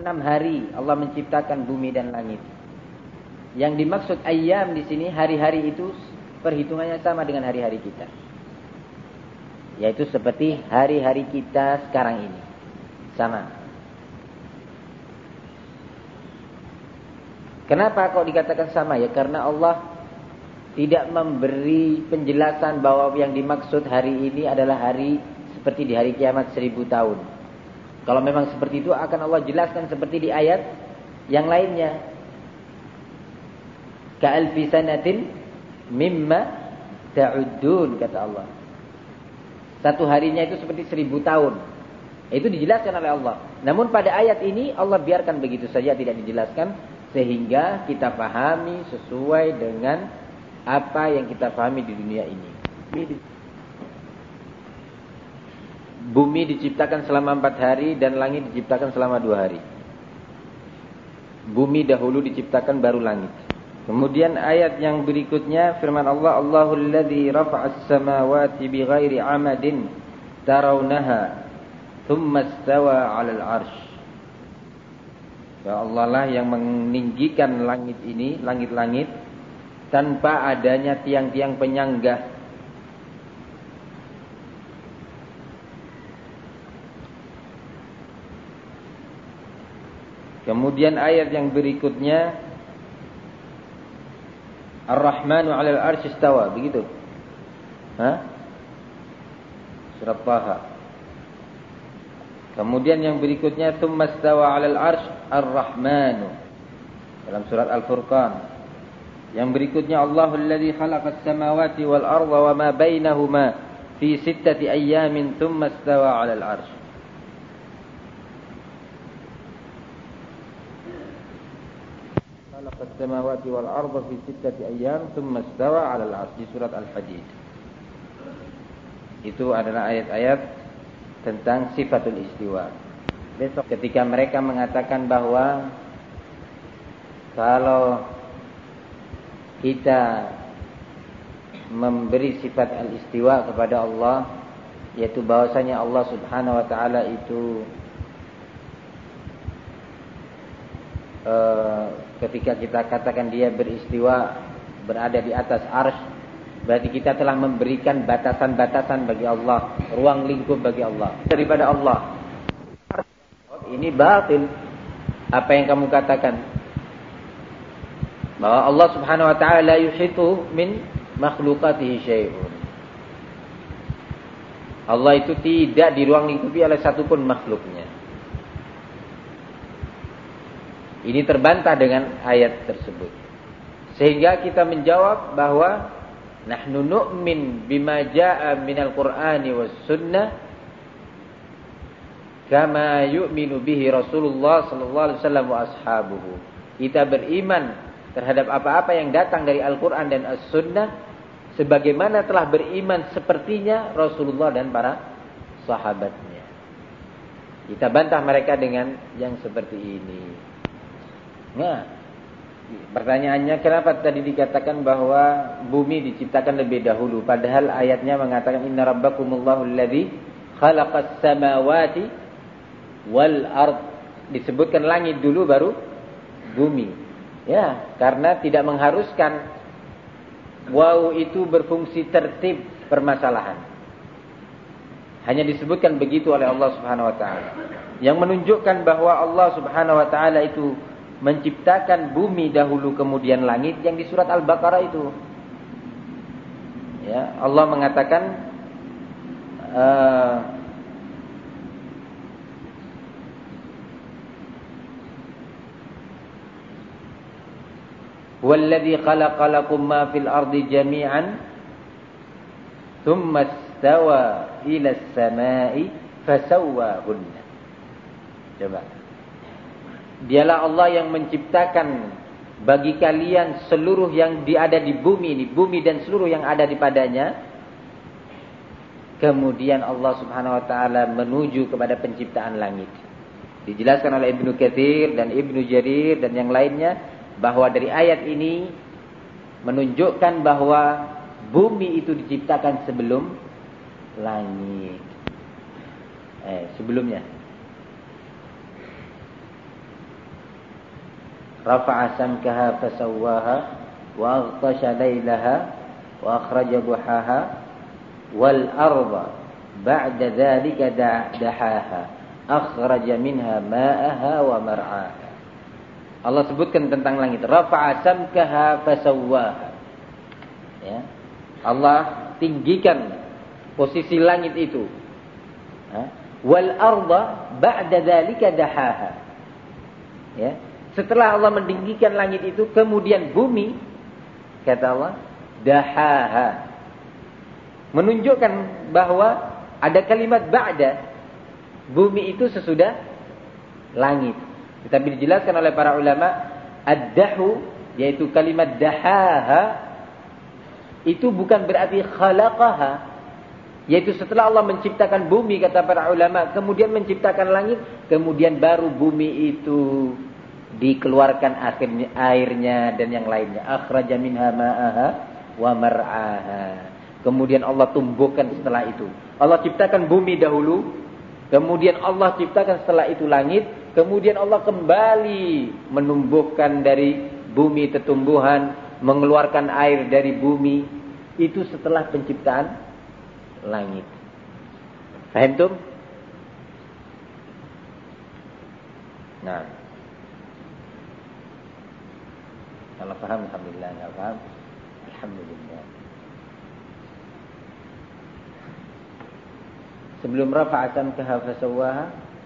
6 hari Allah menciptakan bumi dan langit. Yang dimaksud ayyam di sini hari-hari itu perhitungannya sama dengan hari-hari kita. Yaitu seperti hari-hari kita sekarang ini. Sama. Kenapa kok dikatakan sama? Ya karena Allah tidak memberi penjelasan bahwa yang dimaksud hari ini adalah hari seperti di hari kiamat 1000 tahun. Kalau memang seperti itu akan Allah jelaskan seperti di ayat yang lainnya. Ka'alfi sanatin mimma ta'uddun, kata Allah. Satu harinya itu seperti 1000 tahun. Itu dijelaskan oleh Allah. Namun pada ayat ini Allah biarkan begitu saja, tidak dijelaskan. Sehingga kita pahami sesuai dengan apa yang kita pahami di dunia ini. Bumi diciptakan selama 4 hari dan langit diciptakan selama 2 hari. Bumi dahulu diciptakan baru langit. Kemudian ayat yang berikutnya firman Allah, Allahul ladzi rafa'as samawati bighairi 'amadin tarawnaha thumma istawa 'alal 'arsy. Ya Allah lah yang meninggikan langit ini, langit-langit tanpa adanya tiang-tiang penyangga. Kemudian ayat yang berikutnya Ar-Rahmanu 'alal 'arsy istawa, begitu. Surat Taha. Kemudian yang berikutnya tsumma istawa 'alal 'arsy Ar-Rahmanu dalam surat Al-Furqan. Yang berikutnya Allahul ladzi khalaqas samawati wal arda wa ma bainahuma fi 6 ayyamin tsumma istawa 'alal 'arsy. Khalaqas samawati wal arda fi 6 ayyam tsumma istawa 'alal 'arsy di surat Al-Hadid. Itu adalah ayat-ayat tentang sifatul istiwa. Besok ketika mereka mengatakan bahwa kalau kita memberi sifat al-istiwa kepada Allah, yaitu bahwasanya Allah Subhanahu wa taala itu ketika kita katakan dia beristiwa, berada di atas arsy, berarti kita telah memberikan batasan-batasan bagi Allah, ruang lingkup bagi Allah daripada Allah. Ini batil apa yang kamu katakan, bahwa Allah Subhanahu wa taala la yuhitu min makhluqatihi syai'un. Allah itu tidak di ruang lingkupi oleh satupun makhluknya. Ini terbantah dengan ayat tersebut. Sehingga kita menjawab bahwa nahnu nu'min bima jaa'a minal Qur'ani was sunnah kama yu'minu bihi Rasulullah sallallahu alaihi wasallam wa ashabuhu. Kita beriman terhadap apa-apa yang datang dari Al-Qur'an dan As-Sunnah sebagaimana telah beriman sepertinya Rasulullah dan para sahabatnya. Kita bantah mereka dengan yang seperti ini. Nah, pertanyaannya kenapa tadi dikatakan bahwa bumi diciptakan lebih dahulu, padahal ayatnya mengatakan inna rabbakumullahu alladzi khalaqas samawati wal ard. Disebutkan langit dulu baru bumi. Ya, karena tidak mengharuskan waw itu berfungsi tertib permasalahan. Hanya disebutkan begitu oleh Allah Subhanahu wa taala. Yang menunjukkan bahwa Allah Subhanahu wa taala itu menciptakan bumi dahulu kemudian langit yang di surat Al-Baqarah itu. Ya, Allah mengatakan Walladzi khalaqa lakum ma fil ardi jami'an thumma istawa ila as-sama'i fasawwahunna. Coba. Dialah Allah yang menciptakan bagi kalian seluruh yang ada di bumi ini, bumi dan seluruh yang ada di padanya. Kemudian Allah Subhanahu wa taala menuju kepada penciptaan langit. Dijelaskan oleh Ibnu Katsir dan Ibnu Jarir dan yang lainnya bahwa dari ayat ini menunjukkan bahwa bumi itu diciptakan sebelum langit. Sebelumnya. rafa'a samkaha fasawwaha wa aghtasha laylaha wa akhraja duhaha wal arda ba'da dzalika dahaha akhraja minha ma'aha wa mar'aha. Allah sebutkan tentang langit, rafa'a samkaha fasawwaha. Ya. Allah tinggikan posisi langit itu. Wal arda ba'da dzalika dahaha. Ya. Setelah Allah meninggikan langit itu, kemudian bumi, kata Allah, dahaha. Menunjukkan bahwa ada kalimat ba'da, bumi itu sesudah langit. Tetapi dijelaskan oleh para ulama, ad-dahu, yaitu kalimat dahaha, itu bukan berarti khalaqaha, yaitu setelah Allah menciptakan bumi, kata para ulama, kemudian menciptakan langit, kemudian baru bumi itu dikeluarkan airnya dan yang lainnya. Akhraja minha ma'aha wa mar'aha. Kemudian Allah tumbuhkan setelah itu. Allah ciptakan bumi dahulu, kemudian Allah ciptakan setelah itu langit, kemudian Allah kembali menumbuhkan dari bumi tetumbuhan, mengeluarkan air dari bumi, itu setelah penciptaan langit. Paham tuh? Nah, kalau paham alhamdulillah, enggak paham alhamdulillah. Sebelum rafa'a samkaha fasawwaha,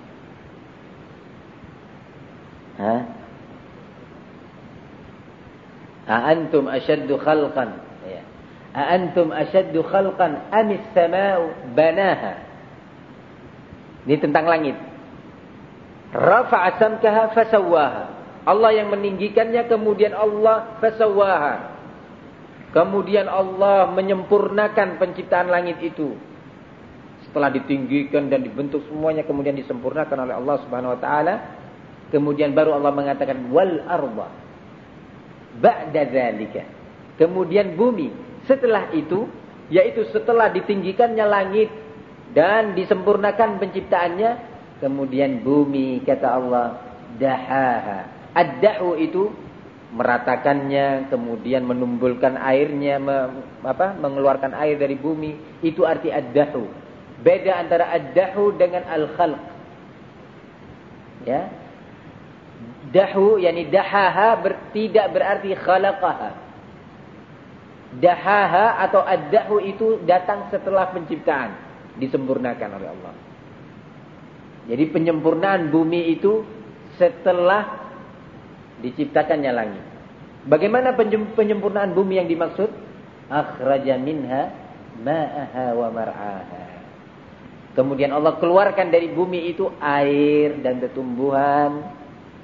A'antum ashaddu khalqan, ya. A'antum ashaddu khalqan amis sama'u banaha. Ini tentang langit. Rafa'a samkaha fasawwaha. Allah yang meninggikannya, kemudian Allah fasawwaha. Kemudian Allah menyempurnakan penciptaan langit itu. Setelah ditinggikan dan dibentuk semuanya, kemudian disempurnakan oleh Allah Subhanahu wa taala. Kemudian baru Allah mengatakan wal arda ba'da dzalika. Kemudian bumi setelah itu, yaitu setelah ditinggikannya langit dan disempurnakan penciptaannya, kemudian bumi, kata Allah, dahaha. Ad-dahu itu meratakannya, kemudian menumbulkan airnya, mengeluarkan air dari bumi, itu arti ad-dahu. Beda antara ad-dahu dengan al-khalq. Ya. Dahu, yakni dahaha tidak berarti khalaqaha. Dahaha atau ad-dahu itu datang setelah penciptaan, disempurnakan oleh Allah. Jadi penyempurnaan bumi itu setelah diciptakannya langit. Bagaimana penyempurnaan bumi yang dimaksud? Akhraja minha ma'aha wa mar'aha. Kemudian Allah keluarkan dari bumi itu air dan tumbuhan.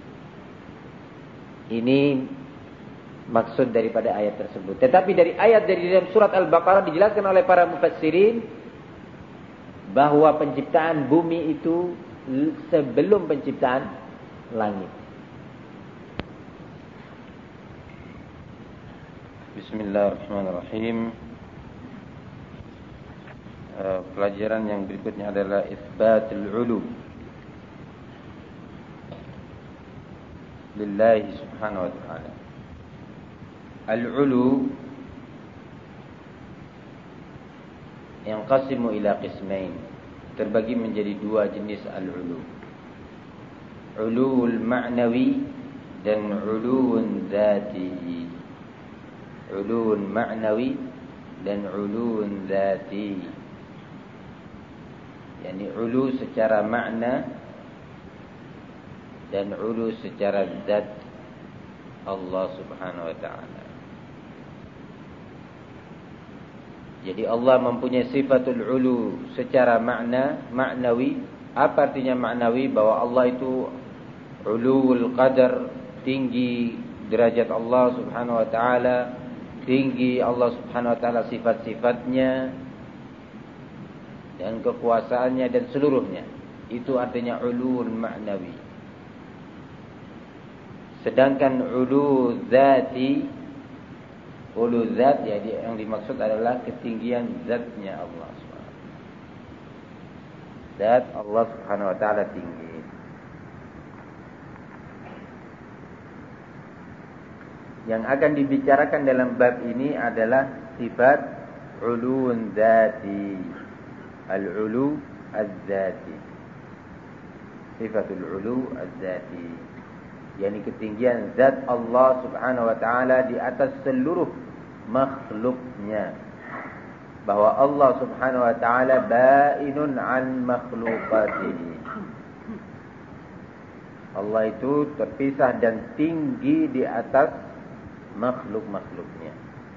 Ini maksud daripada ayat tersebut. Tetapi dari ayat dari dalam surat Al-Baqarah dijelaskan oleh para mufassirin bahwa penciptaan bumi itu sebelum penciptaan langit. Bismillahirrahmanirrahim. Pelajaran yang berikutnya adalah isbatul ulu lillahi subhanahu wa ta'ala. Al-ulu yanqasimu ila qismain, terbagi menjadi dua jenis al-ulu. Uluul ma'nawi dan uluun dzati. Uluun ma'nawi dan uluun dzati. Yani ulu secara makna dan ulu secara zat Allah subhanahu wa ta'ala. Jadi Allah mempunyai sifatul ulu secara makna, maknawi. Apa artinya maknawi? Bahwa Allah itu uluul qadar, tinggi derajat Allah subhanahu wa ta'ala, tinggi Allah subhanahu wa ta'ala sifat-sifatnya dan kekuasaannya dan seluruhnya. Itu artinya uluul ma'nawi. Sedangkan ulu zati, ulu zat, jadi yang dimaksud adalah ketinggian zatnya Allah subhanahu. Zat Allah subhanahu wa ta'ala tinggi. Yang akan dibicarakan dalam bab ini adalah sifat uluun dzati. Al-ulu az-dzati. Sifatul ulu az-dzati. yakni ketinggian zat Allah Subhanahu wa taala di atas seluruh makhluknya. Bahwa Allah Subhanahu wa taala ba'inun 'an makhluqatihi. Allah itu terpisah dan tinggi di atas makhluk-makhluknya.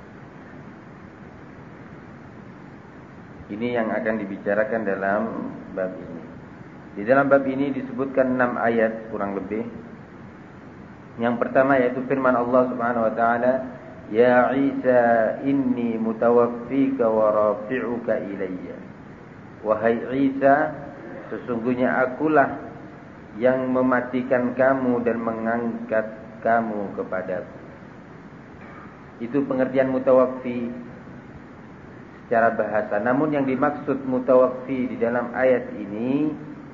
Ini yang akan dibicarakan dalam bab ini. Di dalam bab ini disebutkan 6 ayat kurang lebih. Yang pertama yaitu firman Allah Subhanahu wa taala, "Ya Isa, inni mutawaffika wa rafi'uka ilayya." Wahai Isa, sesungguhnya akulah yang mematikan kamu dan mengangkat kamu kepadaku. Itu pengertian mutawaffi secara bahasa. Namun yang dimaksud mutawaffi di dalam ayat ini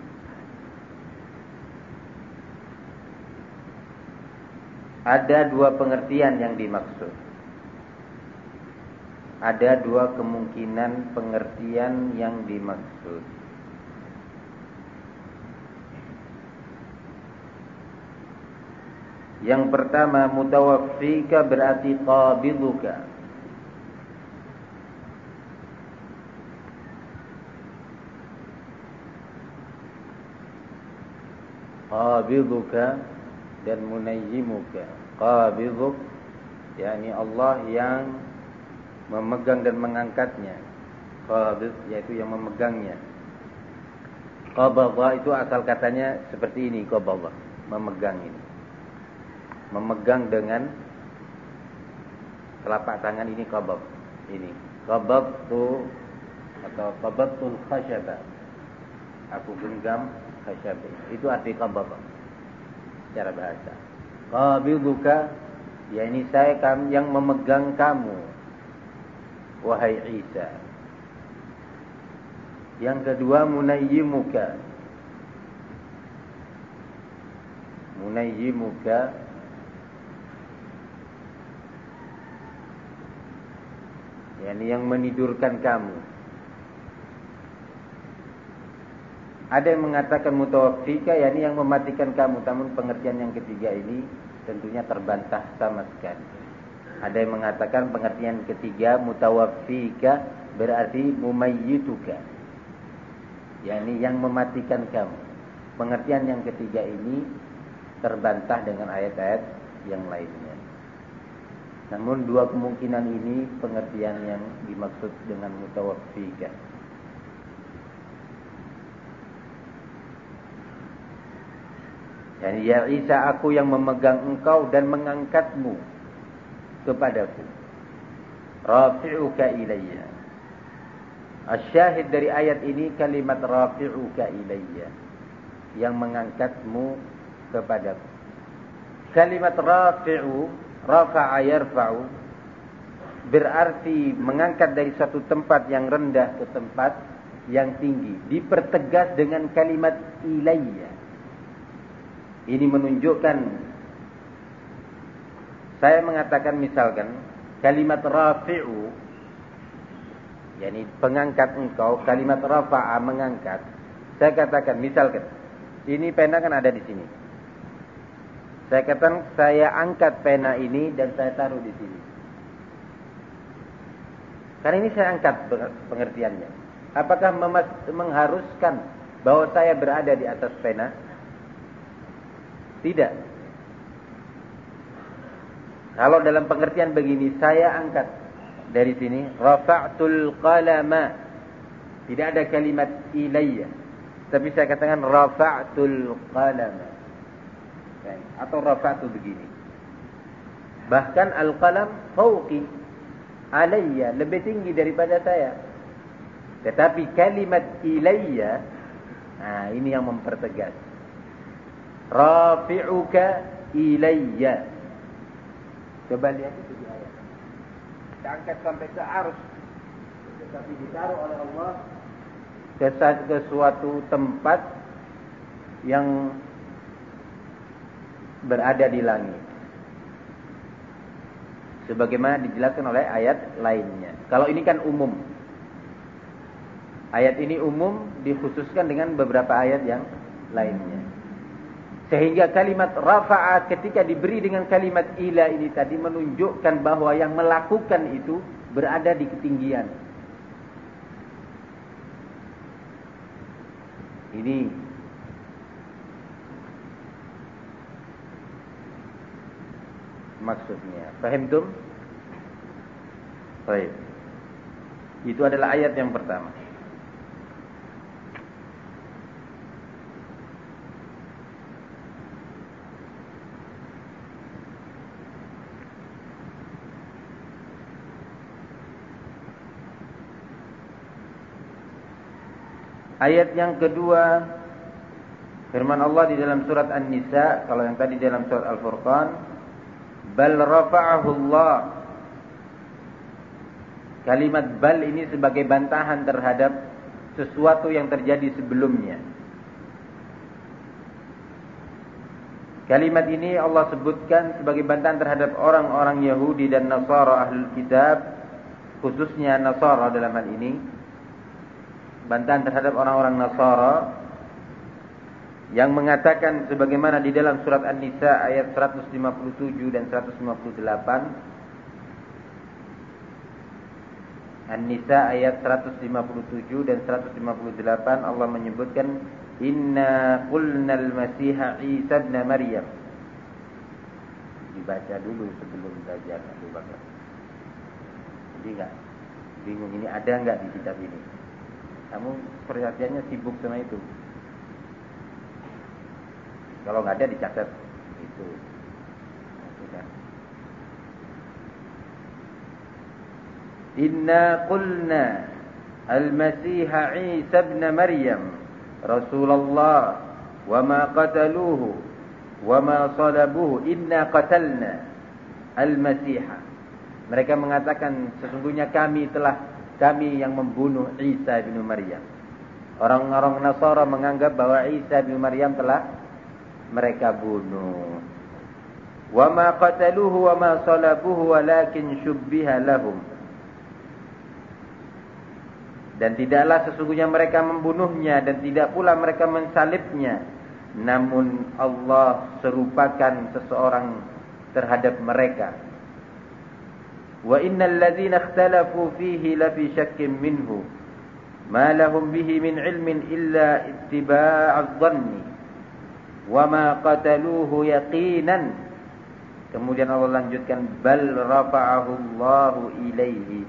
ada 2 pengertian yang dimaksud. Ada 2 kemungkinan pengertian yang dimaksud. Yang pertama, mutawaffika berarti qabiduka. Qabiduka dan munayyimuka. Qabiduk yakni Allah yang memegang dan mengangkatnya. Qabid yaitu yang memegangnya. Qabadha itu asal katanya seperti ini, qabadha, memegang ini. Memegang dengan telapak tangan ini qabad. Ini qabadtu atau qabadtul khashaba. Aku genggam khashab. Itu arti qabadha secara bahasa. Qabiduka yakni saya yang memegang kamu wahai Isa. Yang kedua munayyimuka. Munayyimuka yakni yang menidurkan kamu. Ada yang mengatakan mutawaffika yakni yang mematikan kamu, namun pengertian yang ketiga ini tentunya terbantah sama sekali. Ada yang mengatakan pengertian ketiga mutawaffika berarti mumayyituka, yakni yang mematikan kamu. Pengertian yang ketiga ini terbantah dengan ayat-ayat yang lainnya. Namun 2 kemungkinan ini pengertian yang dimaksud dengan mutawaffika. Yani ya Isa, aku yang memegang engkau dan mengangkatmu kepadaku. Rafi'uka ilayya. Asyahid dari ayat ini kalimat rafi'uka ilayya, yang mengangkatmu kepadaku. Kalimat rafi'u, rafa'a yarfa'u, berarti mengangkat dari satu tempat yang rendah ke tempat yang tinggi. Dipertegas dengan kalimat ilayya. Ini menunjukkan, saya mengatakan misalkan kalimat rafi'u, yakni pengangkat engkau, kalimat rafa'a mengangkat. Saya katakan misalkan, ini pena kan ada di sini. Saya katakan saya angkat pena ini dan saya taruh di sini. Karena ini saya angkat pengertiannya. Apakah mengharuskan bahwa saya berada di atas pena? Tidak. Kalau dalam pengertian begini, saya angkat dari sini, rafa'tul qalama. Tidak ada kalimat ilayya. Tapi saya katakan rafa'tul qalama. Atau rafa'tu begini. Bahkan al-qalam fauqi alayya, lebih tinggi daripada saya. Tetapi kalimat ilayya, nah ini yang mempertegas. Rafi'uka ilayya. Coba lihat itu di ayat. Diangkat sampai ke arus, tetapi ditaruh oleh Allah ke suatu tempat yang berada di langit. sebagaimana dijelaskan oleh ayat lainnya. Kalau ini kan umum. Ayat ini umum dikhususkan dengan beberapa ayat yang lainnya. Sehingga kalimat rafa'a ketika diberi dengan kalimat ila ini tadi menunjukkan bahwa yang melakukan itu berada di ketinggian. Ini maksudnya. Paham tum? Baik. Itu adalah ayat yang pertama. Ayat yang kedua, firman Allah di dalam surat An-Nisa, kalau yang tadi dalam surat Al-Furqan, bal rafa'ahu Allah. Kalimat bal ini sebagai bantahan terhadap sesuatu yang terjadi sebelumnya. Kalimat ini Allah sebutkan sebagai bantahan terhadap orang-orang Yahudi dan Nasara Ahlul Kitab, khususnya Nasara dalam hal ini. Bantahan terhadap orang-orang Nasara yang mengatakan sebagaimana di dalam surat An-Nisa ayat 157 dan 158. An-Nisa ayat 157 dan 158 Allah menyebutkan inna qulnal masiha Isa ibn Maryam. Dibaca dulu sebelum belajar Abu Bakar. Jadi enggak bingung ini ada enggak di kitab ini? Kamu perhatiannya sibuk sama itu. Kalau nggak ada dicatat itu. Inna qulna al-Masih Isa ibn Maryam Rasulullah wa ma qataluhu wa ma salabuhu inna qatalna al-Masih. Mereka mengatakan sesungguhnya kami yang membunuh Isa bin Maryam. Orang-orang Nasara menganggap bahwa Isa bin Maryam telah mereka bunuh. Wa ma qataluhu wa ma salabuhu walakin syubbiha lahum. Dan tidaklah sesungguhnya mereka membunuhnya dan tidak pula mereka mensalibnya, namun Allah serupakan seseorang terhadap mereka. Wa innal ladzina ikhtalafu fihi lafi syakkin minhu ma lahum bihi min ilmin illa ittiba'adh dhanni wa ma qataluhu yaqinan. Kemudian Allah lanjutkan bal rafa'ahu Allahu ilaihi.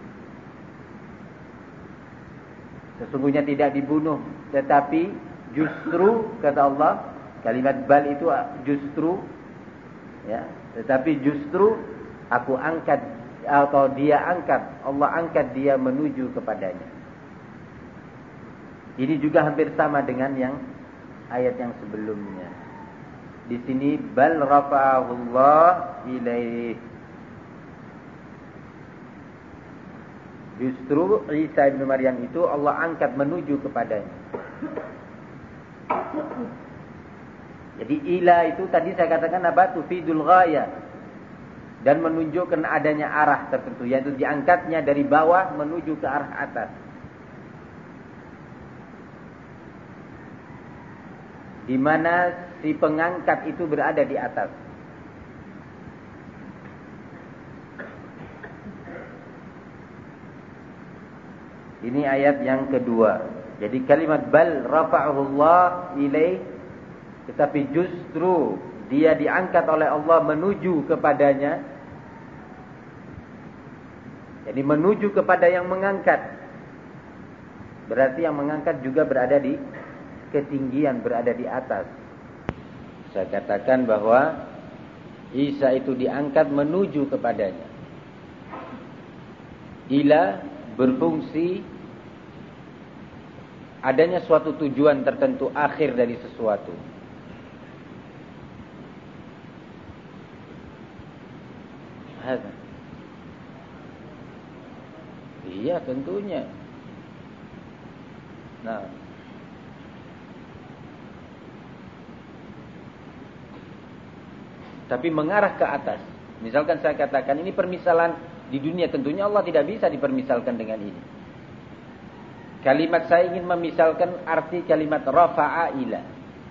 Sesungguhnya tidak dibunuh, tetapi justru kata Allah, kalimat bal itu justru ya, tetapi justru aku angkat atau dia angkat, Allah angkat dia menuju kepadanya. Ini juga hampir sama dengan yang ayat yang sebelumnya. Di sini bal rafa'ahullah ilaih. Justru Isa bin Maryam itu Allah angkat menuju kepadanya. Jadi ila itu tadi saya katakan apa? Tufidul ghaya. Dan menunjukkan adanya arah tertentu, yaitu diangkatnya dari bawah menuju ke arah atas. Di mana si pengangkat itu berada di atas. Ini ayat yang kedua. Jadi kalimat bal rafa'ahu Allah ilaih, tetapi justru dia diangkat oleh Allah menuju kepadanya. Jadi menuju kepada yang mengangkat. Berarti yang mengangkat juga berada di ketinggian, berada di atas. Saya katakan bahwa Isa itu diangkat menuju kepadanya. Ila berfungsi adanya suatu tujuan tertentu, akhir dari sesuatu. Iya tentunya. Nah, tapi mengarah ke atas. Misalkan saya katakan ini permisalan di dunia, tentunya Allah tidak bisa dipermisalkan dengan ini. Kalimat saya ingin memisalkan arti kalimat rafa'a ila.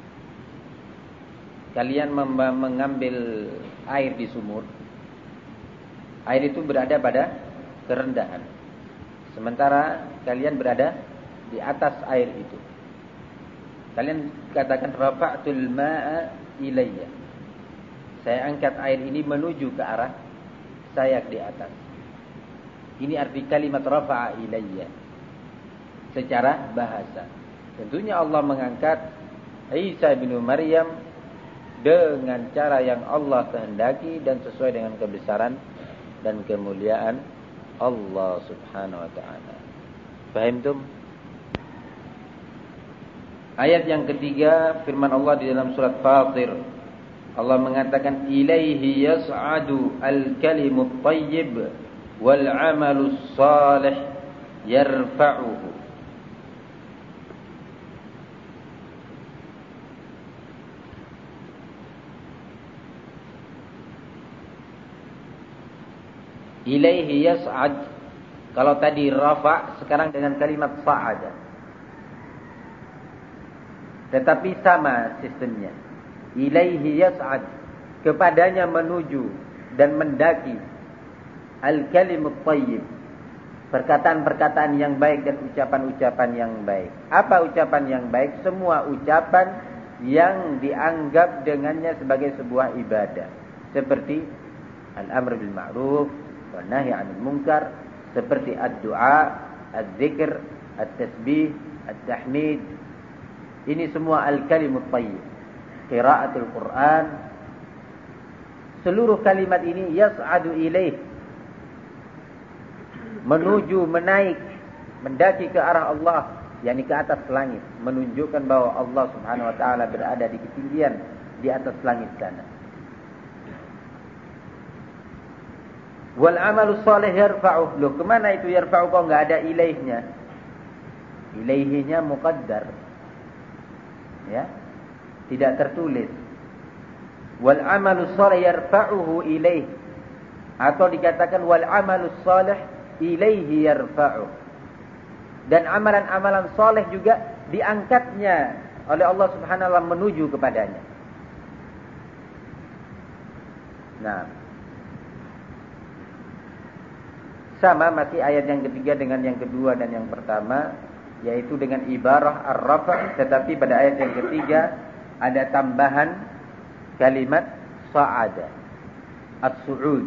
Kalian mengambil air di sumur. Air itu berada pada kerendahan. Sementara kalian berada di atas air itu. Kalian katakan rafa'tul ma'a ilayya. Saya angkat air ini menuju ke arah saya di atas. Ini arti kalimat rafa'a ilayya secara bahasa. Tentunya Allah mengangkat Isa bin Maryam dengan cara yang Allah kehendaki dan sesuai dengan kebesaran dan kemuliaan Allah Subhanahu wa taala. Paham tum? Ayat yang ketiga firman Allah di dalam surat Fatir. Allah mengatakan ilaihi yas'adu al-kalimut thayyib wal 'amalus salih yarfa'uhu. Ilaihi yas'ad. Kalau tadi rafa, sekarang dengan kalimat sa'ada. Tetapi sama sistemnya. Ilaihi yas'ad. Kepadanya menuju dan mendaki. Al-kalimut thayyib. Perkataan-perkataan yang baik dan ucapan-ucapan yang baik. Apa ucapan yang baik? Semua ucapan yang dianggap dengannya sebagai sebuah ibadah. Seperti al-amr bil ma'ruf wa nahy 'anil munkar, seperti ad-du'a, az-zikr, at-tasbih, at-tahmid. Ini semua al-kalimut thayyib. Qiraatul Quran. Seluruh kalimat ini yas'adu ilaih. Menuju, menaik, mendaki ke arah Allah, yakni ke atas langit, menunjukkan bahwa Allah Subhanahu wa taala berada di ketinggian di atas langit sana. Wal amalu salih yarfa'uh. Loh, kemana itu yarfa'uh kok enggak ada ilaihnya? Ilaihinya muqaddar. Ya. Tidak tertulis. Wal amalu salih yarfa'uhu ilaih. Atau dikatakan wal amalu salih ilaihi yarfa'uh. Dan amalan-amalan saleh juga diangkatnya oleh Allah Subhanahu wa taala menuju kepadanya. Nah, sama masih ayat yang ketiga dengan yang kedua dan yang pertama, yaitu dengan ibarah ar-rafa', tetapi pada ayat yang ketiga ada tambahan kalimat sa'ada, as-su'ud.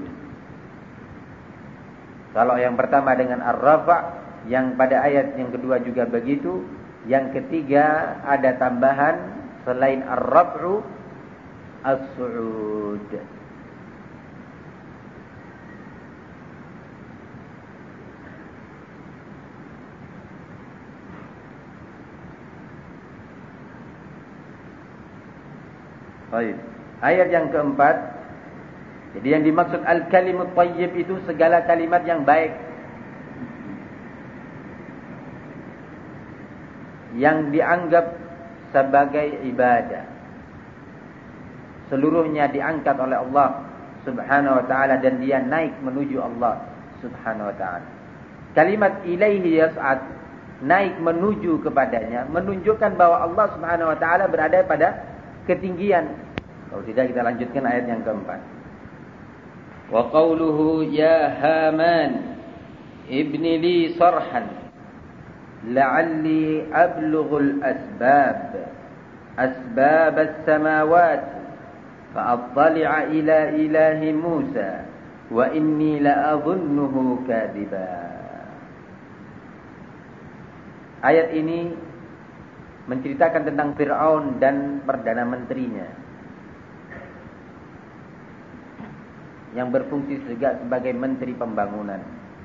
Kalau yang pertama dengan ar-rafa', yang pada ayat yang kedua juga begitu, yang ketiga ada tambahan selain ar-raf'u, as-su'ud. Baik. Ayat yang keempat. Jadi yang dimaksud al-kalimut thayyib itu segala kalimat yang baik, yang dianggap sebagai ibadah. Seluruhnya diangkat oleh Allah Subhanahu wa taala dan dia naik menuju Allah Subhanahu wa taala. Kalimat ilaihi yas'ad, naik menuju kepadanya, menunjukkan bahwa Allah Subhanahu wa taala berada pada ketinggian. Kalau tidak kita lanjutkan ayat yang keempat. Wa qawluhu ya Haman ibni li sarhan la'alli ablughul asbab as-samawat fa'attali'a ila ilahi Musa wa inni la'adhunnuhu kadhiba. Ayat ini menceritakan tentang Fir'aun dan perdana menterinya yang berfungsi juga sebagai menteri pembangunan.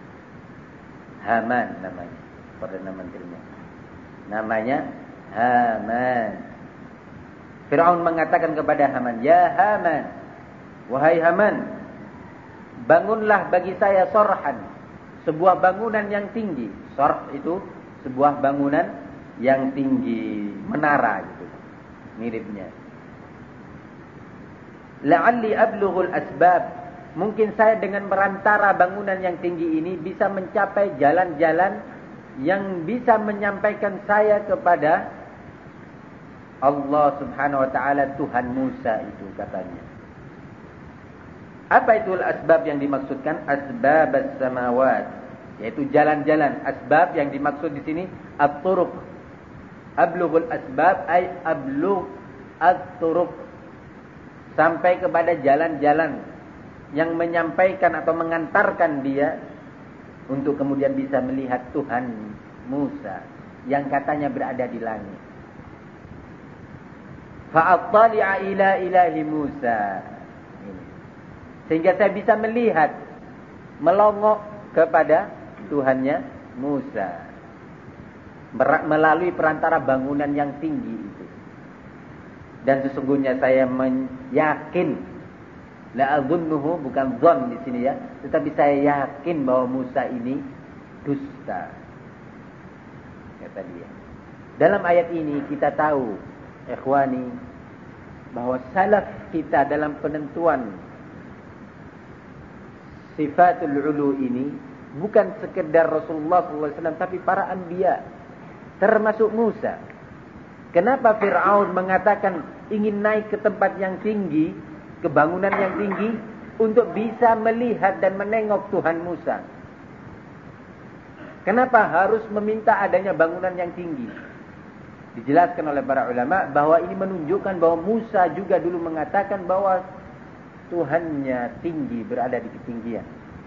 Haman namanya, perdana menterinya. Namanya Haman. Fir'aun mengatakan kepada Haman, "Ya Haman, wahai Haman, bangunlah bagi saya sorhan, sebuah bangunan yang tinggi." Sorh itu sebuah bangunan yang tinggi, menara gitu, miripnya. La'alli ablughul asbab, mungkin saya dengan merantara bangunan yang tinggi ini bisa mencapai jalan-jalan yang bisa menyampaikan saya kepada Allah Subhanahu wa taala, Tuhan Musa itu katanya. Apa itu asbab yang dimaksudkan? Asbab as-samawat, yaitu jalan-jalan. Asbab yang dimaksud di sini at-turuq. Ablughul asbab ay ablugh at-turuq. Sampai kepada jalan-jalan yang menyampaikan atau mengantarkan dia untuk kemudian bisa melihat Tuhan Musa yang katanya berada di langit. Fa'attali'a ila ilahi Musa. Sehingga saya bisa melihat, melongok kepada Tuhannya Musa melalui perantara bangunan yang tinggi itu. Dan sesungguhnya saya yakin, la adzunnuhu, bukan zon di sini ya, tetapi saya yakin bahwa Musa ini dusta, kata dia. Dalam ayat ini kita tahu, ikhwani, bahwa salaf kita dalam penentuan sifatul ulu ini bukan sekedar Rasulullah SAW, tapi para anbiya, termasuk Musa. Kenapa Fir'aun mengatakan ingin naik ke tempat yang tinggi, ke bangunan yang tinggi, untuk bisa melihat dan menengok Tuhan Musa? Kenapa harus meminta adanya bangunan yang tinggi? Dijelaskan oleh para ulama bahwa ini menunjukkan bahwa Musa juga dulu mengatakan bahwa Tuhannya tinggi, berada di ketinggian.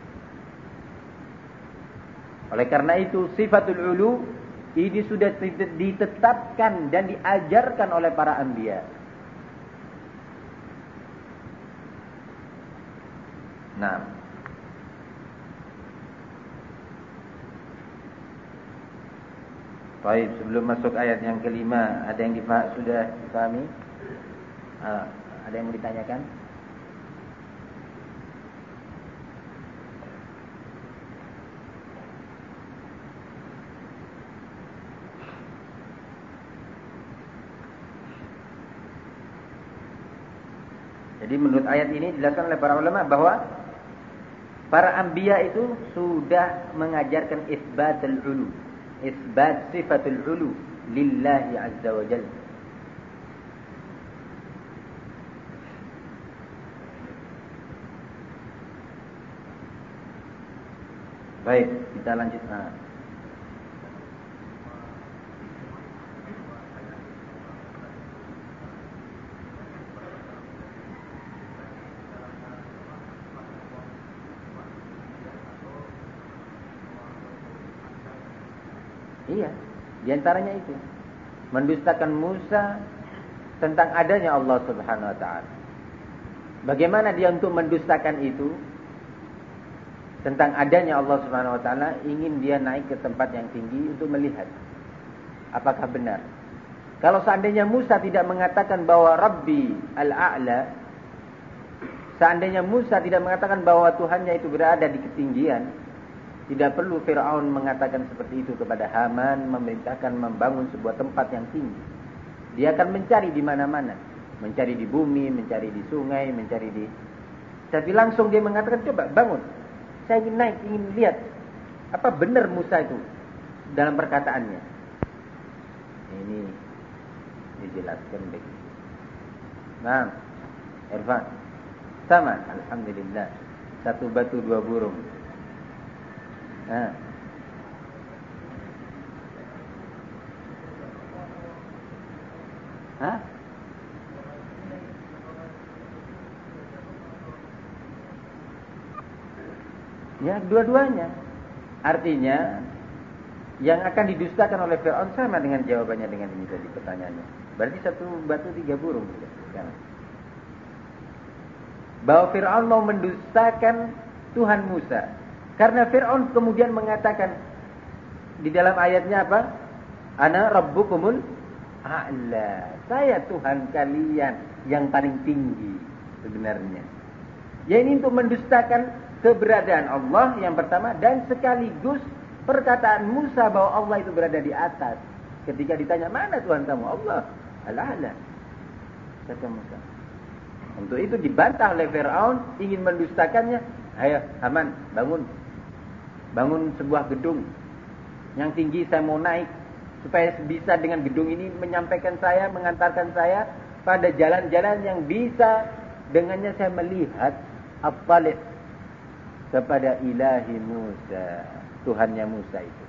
Oleh karena itu sifatul ulu ini sudah ditetapkan dan diajarkan oleh para anbiya. Nah, baik, sebelum masuk ayat yang kelima, ada yang sudah dipahami? Ada yang mau ditanyakan? Jadi menurut ayat ini dijelaskan oleh para ulama bahwa para anbiya itu sudah mengajarkan isbatul ulu, isbat sifatul ulu lillahi azza wa jalla. Baik, kita lanjut. Iya, diantaranya itu mendustakan Musa tentang adanya Allah Subhanahu wa taala. Bagaimana dia untuk mendustakan itu? Tentang adanya Allah Subhanahu wa taala, ingin dia naik ke tempat yang tinggi untuk melihat apakah benar. Kalau seandainya Musa tidak mengatakan bahwa Rabbi al-A'la, seandainya Musa tidak mengatakan bahwa Tuhannya itu berada di ketinggian, tidak perlu Fir'aun mengatakan seperti itu kepada Haman, memerintahkan membangun sebuah tempat yang tinggi. Dia akan mencari di mana-mana, mencari di bumi, mencari di sungai, mencari di. Tapi langsung dia mengatakan, coba bangun. Saya ingin naik, ingin lihat apa benar Musa itu dalam perkataannya. Ini dijelaskan begitu. Nah, Irfan, sama, alhamdulillah. Satu batu dua burung. Nah. Hah? Ya, dua-duanya. Artinya yang akan didustakan oleh Fir'aun sama dengan jawabannya dengan ini tadi pertanyaannya. Berarti satu batu tiga burung. Bahwa Fir'aun mau mendustakan Tuhan Musa. Karena Fir'aun kemudian mengatakan di dalam ayatnya apa? Ana rabbukumul a'la. Saya Tuhan kalian yang paling tinggi sebenarnya. Ya, ini untuk mendustakan keberadaan Allah yang pertama, dan sekaligus perkataan Musa bahwa Allah itu berada di atas. Ketika ditanya, mana Tuhan kamu? Allah al-a'la, kata Musa. Untuk itu dibantah oleh Fir'aun, ingin mendustakannya. Ayo, Haman, bangun. Bangun sebuah gedung yang tinggi, saya mau naik. Supaya bisa dengan gedung ini menyampaikan saya, mengantarkan saya pada jalan-jalan yang bisa dengannya saya melihat at-tali' kepada ilahi Musa, Tuhannya Musa itu.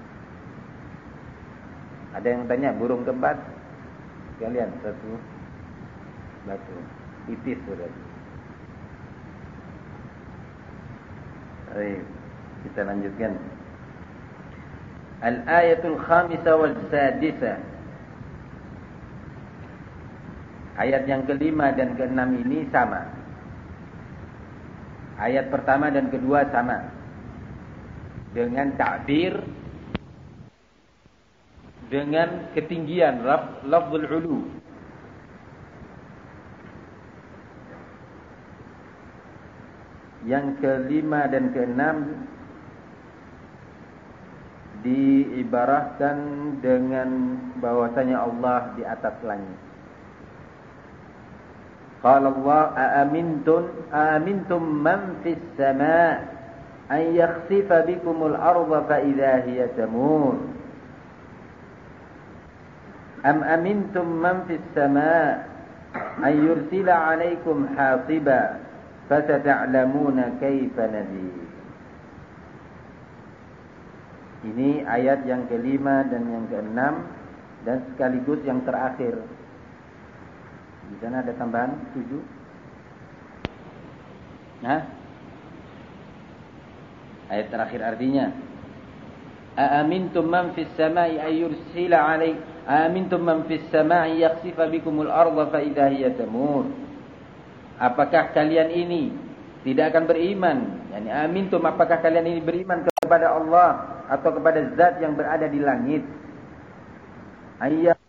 Ada yang tanya burung kembar? Kalian satu batu tipis sudah. Baik, kita lanjutkan. Al-ayatul khamisah wal sadisah. Ayat yang kelima dan keenam ini sama. Ayat pertama dan kedua sama. Dengan ta'bir, dengan ketinggian lafzul ulu. Yang kelima dan keenam diibaratkan dengan bahwasanya Allah di atas langit. Qala Allah aamintum man fis sama' an yakhsifa bikumul arda fa idza hiya tamur. Am amintum man fis sama' an yursila 'alaikum hasiba fasata'lamuna kaifa nadir. Ini ayat yang kelima dan yang keenam dan sekaligus yang terakhir. Di sana ada tambahan 7. Nah, ayat terakhir artinya Aamintum man fis sama'i ayyursila 'alaikum Aamintum man fis sama'i yakhsifa bikumul arda fa idza hiya tamur. Apakah kalian ini tidak akan beriman? Yani amintum, apakah kalian ini beriman kepada Allah atau kepada zat yang berada di langit? Ayat